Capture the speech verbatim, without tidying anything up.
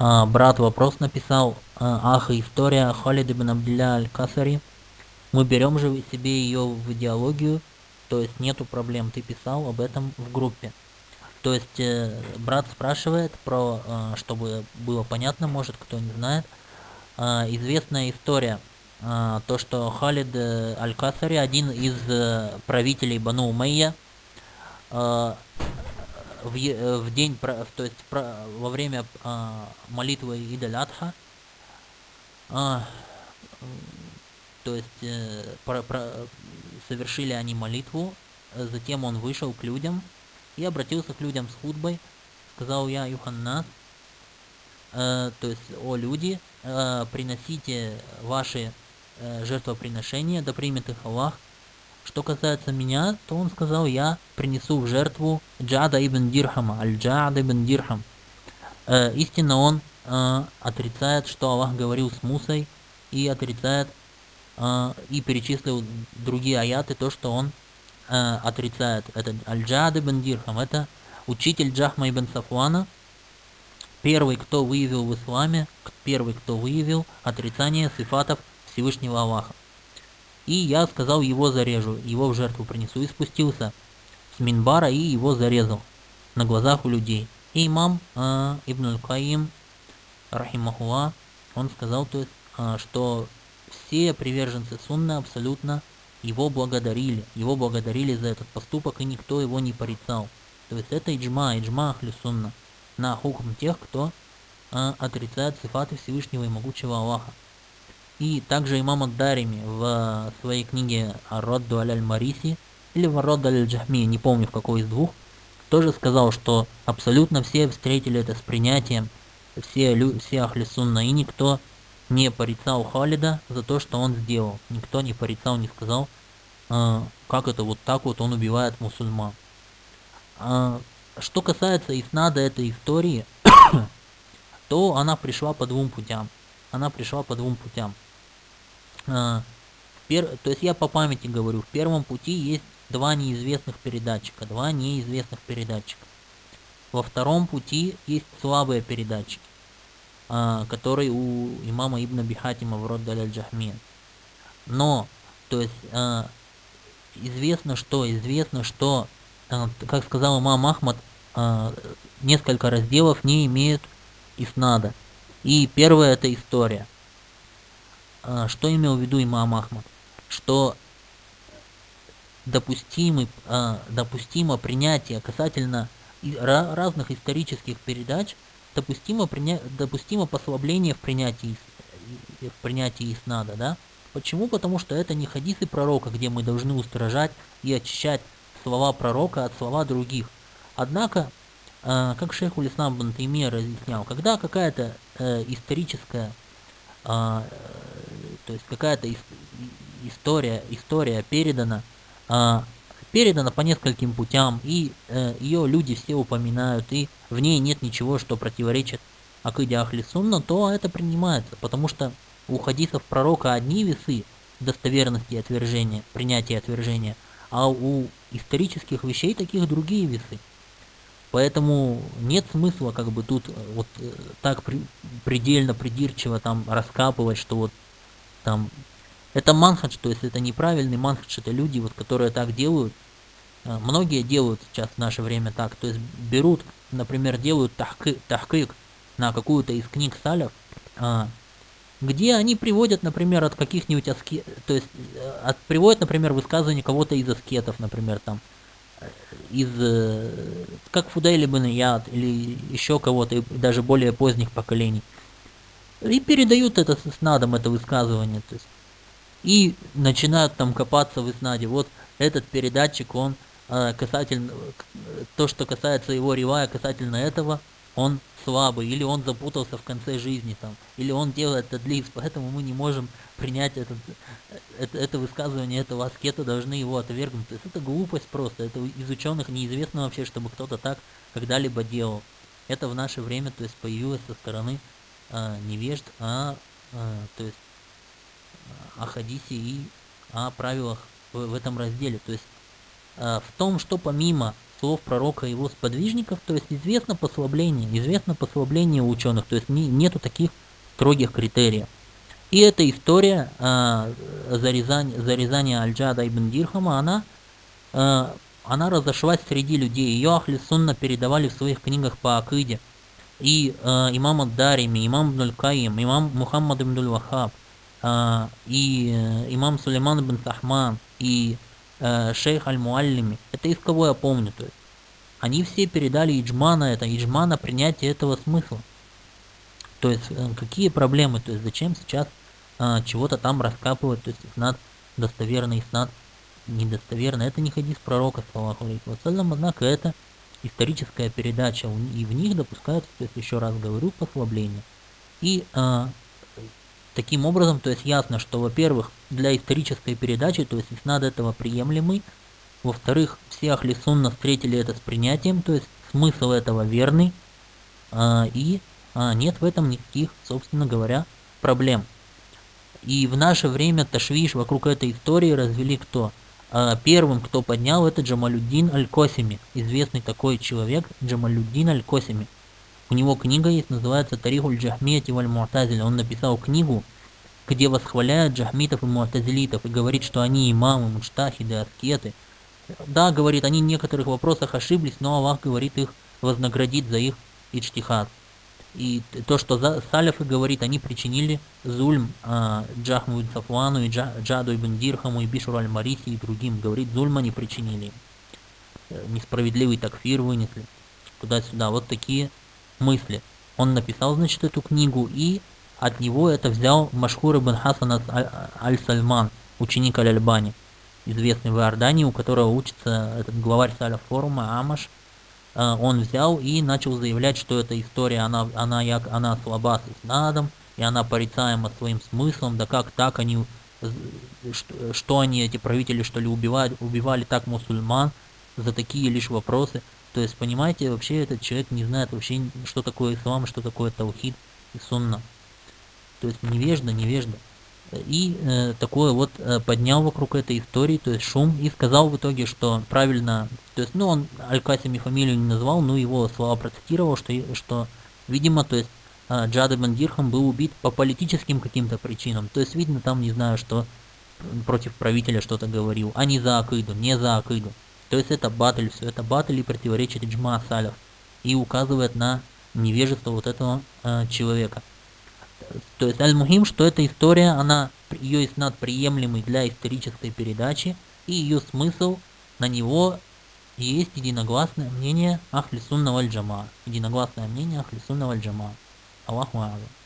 А, брат вопрос написал. А, ах, история Халид ибн Абдилля аль-Касари. Мы берем же себе ее в идеологию, то есть нету проблем. Ты писал об этом в группе. То есть э, брат спрашивает про, э, чтобы было понятно, может кто не знает, э, известная история, э, то что Халид э, аль-Касари, один из э, правителей Бану Умейя, э, в, е- в день, про- то есть про- во время э, молитвы Ид аль-Адха, э, то есть э, про- про- совершили они молитву, э, затем он вышел к людям и обратился к людям с хутбой, сказал: я Юханнас, э, то есть, о люди, э, приносите ваши э, жертвоприношения, да примет их Аллах. Что касается меня, то он сказал: я принесу в жертву Джада ибн Дирхама, аль-Джад ибн Дирхам. Э, истинно он э, отрицает, что Аллах говорил с Мусой, и отрицает, э, и перечислил другие аяты, то, что он э, отрицает. Это аль-Джад ибн Дирхам, это учитель Джахма ибн Сафуана, первый, кто выявил в исламе, первый, кто выявил отрицание сифатов Всевышнего Аллаха. И я сказал: его зарежу, его в жертву принесу. И спустился с минбара и его зарезал на глазах у людей. И имам э, Ибн аль-Каим, рахимахулла, он сказал, то есть, э, что все приверженцы сунны абсолютно его благодарили, его благодарили за этот поступок, и никто его не порицал. То есть это иджма, иджма ахли сунна на хукм тех, кто э, отрицает сифаты Всевышнего и могучего Аллаха. И также имам ад-Дарими в своей книге «Ар-Радду аль-Мариси» или в «Ар-Радду аль-Джахми», не помню в какой из двух, тоже сказал, что абсолютно все встретили это с принятием, все, лю- все ахли сунна, и никто не порицал Халида за то, что он сделал. Никто не порицал, не сказал, э, как это вот так вот он убивает мусульман. А, что касается иснада этой истории, то она пришла по двум путям. Она пришла по двум путям. А, пер... То есть я по памяти говорю, в первом пути есть два неизвестных передатчика, два неизвестных передатчика. Во втором пути есть слабые передатчики, а, которые у имама Ибн Аби Хатима в Рад аль-Джахми. Но, то есть, а, известно что, известно что, а, как сказал имам Ахмад, а, несколько разделов не имеют иснада. И первая это история. А, что имел в виду имам Ахмад? Что допустимы, а, допустимо принятие касательно и ra- разных исторических передач, допустимо, приня... допустимо послабление в принятии, ис- в принятии иснада, да? Почему? Потому что это не хадисы пророка, где мы должны устражать и очищать слова пророка от слова других. Однако, а, как шейх Улислам ибн Таймия разъяснял, когда какая-то э, историческая, а, э, то есть какая-то ис- и- история, история передана, а, передана по нескольким путям, и э, ее люди все упоминают, и в ней нет ничего, что противоречит акиде ахли сунна, то это принимается, потому что у хадисов пророка одни весы достоверности и отвержения, принятия и отвержения, а у исторических вещей таких другие весы. Поэтому нет смысла как бы тут э, вот э, так при- предельно придирчиво там раскапывать, что вот там это манхадж, то есть это неправильный манхадж, это люди, вот, которые так делают. А, Многие делают сейчас в наше время так, то есть берут, например, делают тахки, тахкик на какую-то из книг салев, а, где они приводят, например, от каких-нибудь аскет, то есть э, от, приводят, например, высказывания кого-то из аскетов, например, там, из, э, как Фудайl ибн Ияд или еще кого-то, и даже более поздних поколений, и передают это с надом, это высказывание, то есть и начинают там копаться в иснаде. Вот этот передатчик, он э, касательно, э, то, что касается его ривая, касательно этого, он слабый, или он запутался в конце жизни, там, или он делает тадлис, поэтому мы не можем принять этот, э, это, это высказывание этого аскета, должны его отвергнуть. То есть это глупость просто, это из ученых неизвестно вообще, чтобы кто-то так когда-либо делал. Это в наше время, то есть появилось со стороны э, невежд, а э, то есть о хадисе и о правилах в, в этом разделе. То есть э, в том, что помимо слов пророка и его сподвижников, то есть известно послабление, известно послабление ученых, то есть не, нету таких строгих критериев. И эта история э, зарезания, зарезания Аль-Джада ибн Дирхама, она, э, она разошлась среди людей. Ее Ахли Сунна передавали в своих книгах по акиде. И э, имам Ад-Дарими, имам Ибн Аль-Кайим, имам Мухаммад ибн Аль-Вахаб, э, и э, имам Сулейман ибн Тахман, и э, шейх Аль-Муаллими. Это из кого я помню. То есть они все передали иджма на это, иджма на принятие этого смысла. То есть э, какие проблемы, то есть зачем сейчас э, чего-то там раскапывать, то есть иснад достоверный, иснад недостоверный. Это не хадис пророка, саллаллаху алейхи вассалям, однако это историческая передача, и в них допускаются, то есть еще раз говорю, послабления. И э, таким образом, то есть ясно, что, во-первых, для исторической передачи, то есть иснад этого приемлемый, во-вторых, все ахли сунна встретили это с принятием, то есть смысл этого верный, э, и э, нет в этом никаких, собственно говоря, проблем. И в наше время ташвиш вокруг этой истории развели кто? Первым, кто поднял, это Джамалюддин Аль-Косими, известный такой человек, Джамалюддин Аль-Косими. У него книга есть, называется Тарихуль Джахмияти валь Му'тазиля. Он написал книгу, где восхваляет джахмитов и му'тазилитов и говорит, что они имамы, муджтахиды, аскеты. Да, говорит, они в некоторых вопросах ошиблись, но Аллах, говорит, их вознаградит за их иджтихад. И то, что за, саляфы, говорит, они причинили зульм а, Джахму ибн Сафуану, и Джа, Джаду ибн Дирхаму, и Бишру аль-Мариси, и другим. Говорит, зульм они причинили. Несправедливый такфир вынесли. Туда-сюда. Вот такие мысли. Он написал, значит, эту книгу, и от него это взял Машхур ибн Хасан аль-Сальман, ученик Аль-Альбани, известный в Иордании, у которого учится этот главарь саляф форума Амаш. Он взял и начал заявлять, что эта история, она, она, як, она слаба с иснадом, и она порицаема своим смыслом, да как так они, что, что они, эти правители, что ли, убивали, убивали так мусульман за такие лишь вопросы. То есть, понимаете, вообще этот человек не знает вообще, что такое ислам, что такое таухид и сунна. То есть невежда, невежда. И э, такое вот э, поднял вокруг этой истории, то есть шум, и сказал в итоге, что правильно, то есть, ну, он Аль-Касими фамилию не назвал, но его слова процитировал, что, что видимо, то есть, э, Джад ибн Дирхам был убит по политическим каким-то причинам, то есть, видно, там, не знаю, что против правителя что-то говорил, а не за акиду, не за акиду. То есть, это батль, все это батль и противоречит иджма саляф, и указывает на невежество вот этого э, человека. То есть аль-мухим, что эта история, она, ее иснад приемлемый для исторической передачи, и ее смысл, на него есть единогласное мнение Ахли Сунна валь Джамаа. Единогласное мнение Ахли Сунна валь Джамаа. Аллаху а'алам.